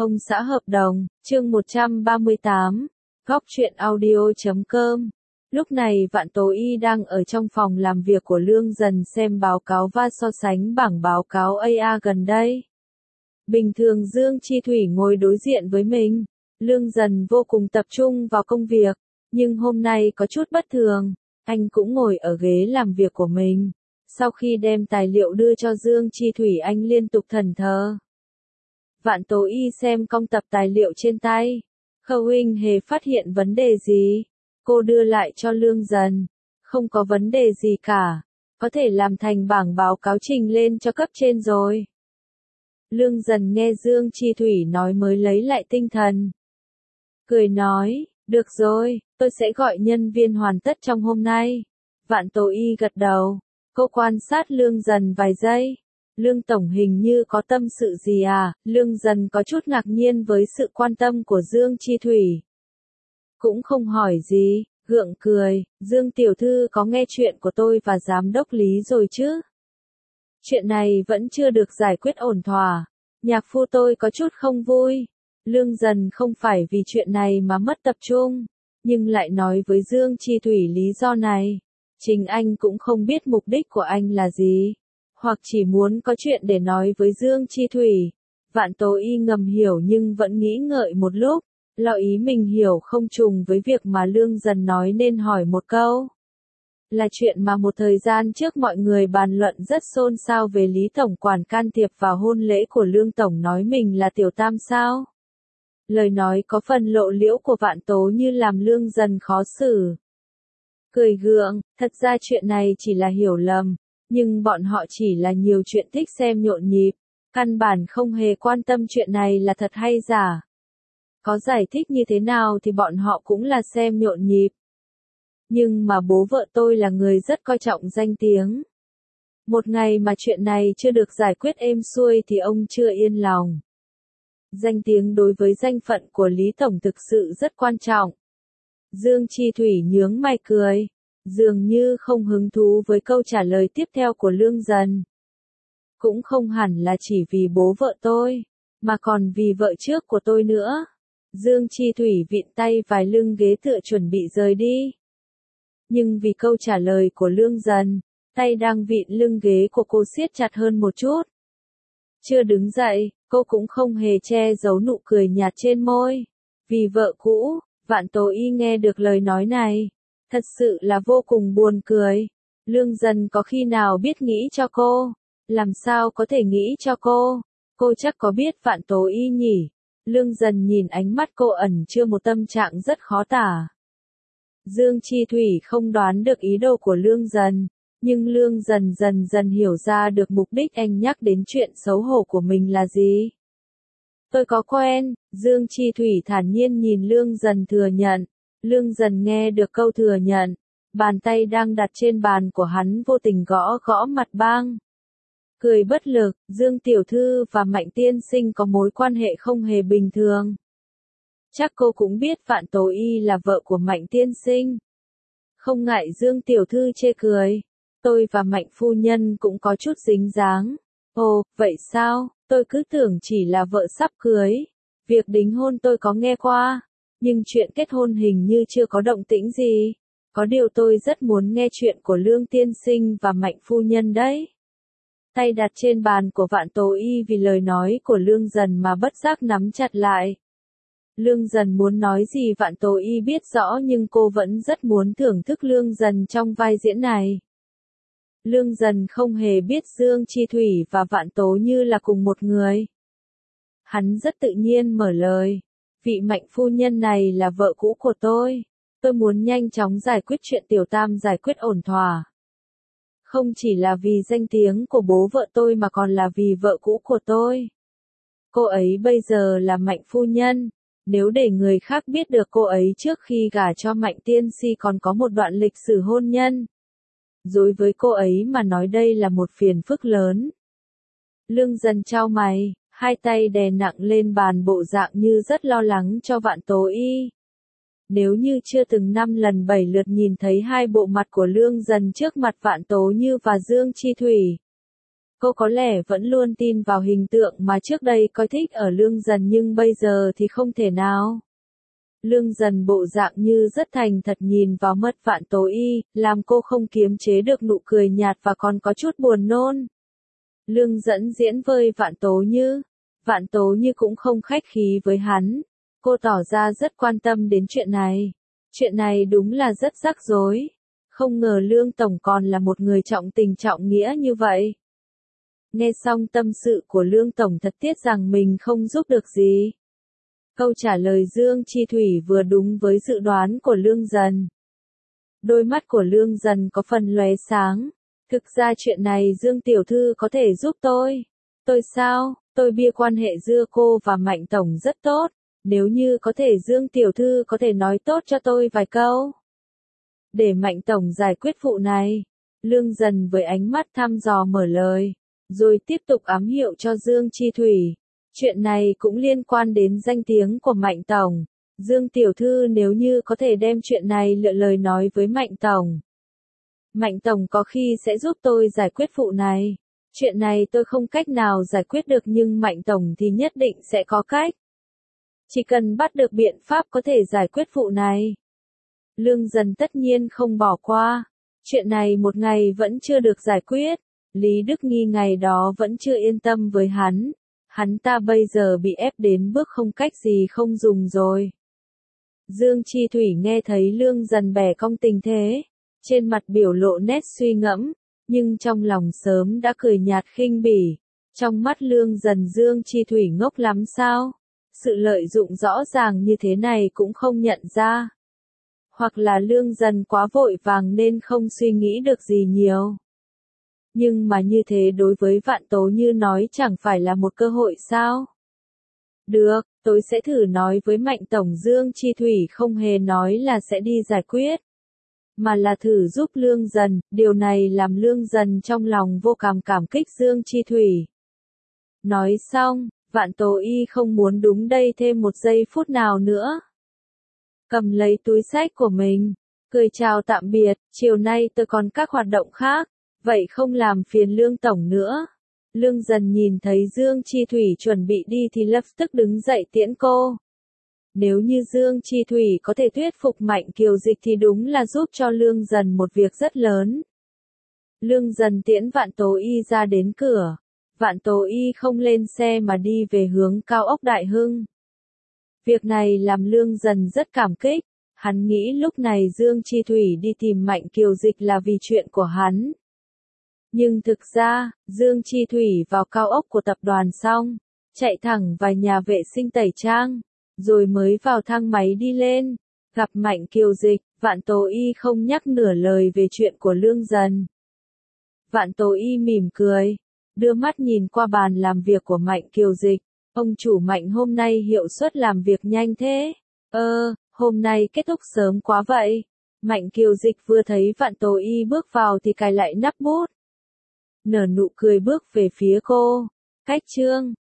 Ông xã hợp đồng, chương 138, góc truyện audio.com. Lúc này Vạn Tố Y đang ở trong phòng làm việc của Lương Dần xem báo cáo và so sánh bảng báo cáo AA gần đây. Bình thường Dương Chi Thủy ngồi đối diện với mình. Lương Dần vô cùng tập trung vào công việc, nhưng hôm nay có chút bất thường. Anh cũng ngồi ở ghế làm việc của mình. Sau khi đem tài liệu đưa cho Dương Chi Thủy, anh liên tục thẫn thờ. Vạn Tố Y xem cong tập tài liệu trên tay. Khâu huynh hề phát hiện vấn đề gì? Cô đưa lại cho Lương Dần. Không có vấn đề gì cả. Có thể làm thành bảng báo cáo trình lên cho cấp trên rồi. Lương Dần nghe Dương Chi Thủy nói mới lấy lại tinh thần. Cười nói, được rồi, tôi sẽ gọi nhân viên hoàn tất trong hôm nay. Vạn Tố Y gật đầu. Cô quan sát Lương Dần vài giây. Lương Tổng hình như có tâm sự gì à? Lương Dần có chút ngạc nhiên với sự quan tâm của Dương Chi Thủy. Cũng không hỏi gì, gượng cười. Dương tiểu thư có nghe chuyện của tôi và giám đốc Lý rồi chứ? Chuyện này vẫn chưa được giải quyết ổn thỏa. Nhạc phu tôi có chút không vui. Lương Dần không phải vì chuyện này mà mất tập trung, nhưng lại nói với Dương Chi Thủy lý do này. Chính anh cũng không biết mục đích của anh là gì, hoặc chỉ muốn có chuyện để nói với Dương Chi Thủy. Vạn Tố Y ngầm hiểu nhưng vẫn nghĩ ngợi một lúc, lo ý mình hiểu không trùng với việc mà Lương Dần nói nên hỏi một câu. Là chuyện mà một thời gian trước mọi người bàn luận rất xôn xao về Lý Tổng quản can thiệp vào hôn lễ của Lương Tổng, nói mình là tiểu tam sao? Lời nói có phần lộ liễu của Vạn Tố như làm Lương Dần khó xử. Cười gượng, thật ra chuyện này chỉ là hiểu lầm, nhưng bọn họ chỉ là nhiều chuyện thích xem nhộn nhịp, căn bản không hề quan tâm chuyện này là thật hay giả. Có giải thích như thế nào thì bọn họ cũng là xem nhộn nhịp. Nhưng mà bố vợ tôi là người rất coi trọng danh tiếng. Một ngày mà chuyện này chưa được giải quyết êm xuôi thì ông chưa yên lòng. Danh tiếng đối với danh phận của Lý Tổng thực sự rất quan trọng. Dương Chi Thủy nhướng mày cười, dường như không hứng thú với câu trả lời tiếp theo của Lương Dần. Cũng không hẳn là chỉ vì bố vợ tôi, mà còn vì vợ trước của tôi nữa. Dương Chi Thủy vịn tay vài lưng ghế tựa chuẩn bị rời đi. Nhưng vì câu trả lời của Lương Dần, tay đang vịn lưng ghế của cô siết chặt hơn một chút. Chưa đứng dậy, cô cũng không hề che giấu nụ cười nhạt trên môi. Vì vợ cũ, Vạn Tố Y nghe được lời nói này, thật sự là vô cùng buồn cười. Lương Dần có khi nào biết nghĩ cho cô? Làm sao có thể nghĩ cho cô? Cô chắc có biết Vạn Tố Y nhỉ? Lương Dần nhìn ánh mắt cô ẩn chứa một tâm trạng rất khó tả. Dương Chi Thủy không đoán được ý đồ của Lương Dần, nhưng Lương Dần dần dần hiểu ra được mục đích anh nhắc đến chuyện xấu hổ của mình là gì. Tôi có quen, Dương Chi Thủy thản nhiên nhìn Lương Dần thừa nhận. Lương Dần nghe được câu thừa nhận, bàn tay đang đặt trên bàn của hắn vô tình gõ gõ mặt băng. Cười bất lực, Dương tiểu thư và Mạnh tiên sinh có mối quan hệ không hề bình thường. Chắc cô cũng biết Vạn Tố Y là vợ của Mạnh tiên sinh. Không ngại Dương tiểu thư chê cười, tôi và Mạnh phu nhân cũng có chút dính dáng. Ồ, vậy sao? Tôi cứ tưởng chỉ là vợ sắp cưới. Việc đính hôn tôi có nghe qua, nhưng chuyện kết hôn hình như chưa có động tĩnh gì. Có điều tôi rất muốn nghe chuyện của Lương tiên sinh và Mạnh phu nhân đấy. Tay đặt trên bàn của Vạn Tố Y vì lời nói của Lương Dần mà bất giác nắm chặt lại. Lương Dần muốn nói gì Vạn Tố Y biết rõ, nhưng cô vẫn rất muốn thưởng thức Lương Dần trong vai diễn này. Lương Dần không hề biết Dương Chi Thủy và Vạn Tố Như là cùng một người. Hắn rất tự nhiên mở lời. Vị Mạnh phu nhân này là vợ cũ của tôi. Tôi muốn nhanh chóng giải quyết chuyện tiểu tam giải quyết ổn thỏa. Không chỉ là vì danh tiếng của bố vợ tôi mà còn là vì vợ cũ của tôi. Cô ấy bây giờ là Mạnh phu nhân. Nếu để người khác biết được cô ấy trước khi gả cho Mạnh tiên si còn có một đoạn lịch sử hôn nhân, đối với cô ấy mà nói đây là một phiền phức lớn. Lương Dần chau mày, hai tay đè nặng lên bàn bộ dạng như rất lo lắng cho Vạn Tố Y. Nếu như chưa từng 5 lần 7 lượt nhìn thấy hai bộ mặt của Lương Dần trước mặt Vạn Tố Như và Dương Chi Thủy, Cô có lẽ vẫn luôn tin vào hình tượng mà trước đây coi thích ở Lương Dần nhưng bây giờ thì không thể nào. Lương Dần bộ dạng như rất thành thật nhìn vào mắt Vạn Tố Y, làm cô không kiềm chế được nụ cười nhạt và còn có chút buồn nôn. Lương Dẫn diễn với Vạn Tố Như cũng không khách khí với hắn. Cô tỏ ra rất quan tâm đến chuyện này. Chuyện này đúng là rất rắc rối. Không ngờ Lương Tổng còn là một người trọng tình trọng nghĩa như vậy. Nghe xong tâm sự của Lương Tổng thật tiếc rằng mình không giúp được gì. Câu trả lời Dương Chi Thủy vừa đúng với dự đoán của Lương Dần. Đôi mắt của Lương Dần có phần lóe sáng. Thực ra chuyện này Dương Tiểu Thư có thể giúp tôi. Tôi sao? Tôi bia quan hệ giữa cô và Mạnh Tổng rất tốt. Nếu như có thể Dương Tiểu Thư có thể nói tốt cho tôi vài câu. Để Mạnh Tổng giải quyết vụ này. Lương Dần với ánh mắt thăm dò mở lời. Rồi tiếp tục ám hiệu cho Dương Chi Thủy. Chuyện này cũng liên quan đến danh tiếng của Mạnh Tổng. Dương Tiểu Thư nếu như có thể đem chuyện này lựa lời nói với Mạnh Tổng. Mạnh Tổng có khi sẽ giúp tôi giải quyết vụ này. Chuyện này tôi không cách nào giải quyết được nhưng Mạnh Tổng thì nhất định sẽ có cách. Chỉ cần bắt được biện pháp có thể giải quyết vụ này. Lương Dần tất nhiên không bỏ qua. Chuyện này một ngày vẫn chưa được giải quyết. Lý Đức Nghi ngày đó vẫn chưa yên tâm với hắn. Hắn ta bây giờ bị ép đến bước không cách gì không dùng rồi. Dương Chi Thủy nghe thấy Lương Dần bẻ cong tình thế. Trên mặt biểu lộ nét suy ngẫm. Nhưng trong lòng sớm đã cười nhạt khinh bỉ. Trong mắt Lương Dần Dương Chi Thủy ngốc lắm sao? Sự lợi dụng rõ ràng như thế này cũng không nhận ra. Hoặc là Lương Dần quá vội vàng nên không suy nghĩ được gì nhiều. Nhưng mà như thế đối với Vạn Tố Như nói chẳng phải là một cơ hội sao? Được, tôi sẽ thử nói với Mạnh Tổng. Dương Chi Thủy không hề nói là sẽ đi giải quyết. Mà là thử giúp Lương Dần, điều này làm Lương Dần trong lòng vô cảm kích Dương Chi Thủy. Nói xong, Vạn Tố Y không muốn đúng đây thêm một giây phút nào nữa. Cầm lấy túi xách của mình, cười chào tạm biệt, chiều nay tôi còn các hoạt động khác, vậy không làm phiền Lương Tổng nữa. Lương Dần nhìn thấy Dương Chi Thủy chuẩn bị đi thì lập tức đứng dậy tiễn cô. Nếu như Dương Chi Thủy có thể thuyết phục Mạnh Kiều Dịch thì đúng là giúp cho Lương Dần một việc rất lớn. Lương Dần tiễn Vạn Tố Y ra đến cửa. Vạn Tố Y không lên xe mà đi về hướng cao ốc Đại Hưng. Việc này làm Lương Dần rất cảm kích. Hắn nghĩ lúc này Dương Chi Thủy đi tìm Mạnh Kiều Dịch là vì chuyện của hắn. Nhưng thực ra, Dương Chi Thủy vào cao ốc của tập đoàn xong, chạy thẳng vào nhà vệ sinh tẩy trang, rồi mới vào thang máy đi lên, gặp Mạnh Kiều Dịch. Vạn Tố Y không nhắc nửa lời về chuyện của Lương Dần. Vạn Tố Y mỉm cười, đưa mắt nhìn qua bàn làm việc của Mạnh Kiều Dịch. Ông chủ Mạnh hôm nay hiệu suất làm việc nhanh thế. Hôm nay kết thúc sớm quá vậy. Mạnh Kiều Dịch vừa thấy Vạn Tố Y bước vào thì cài lại nắp bút. Nở nụ cười bước về phía cô. Cách chương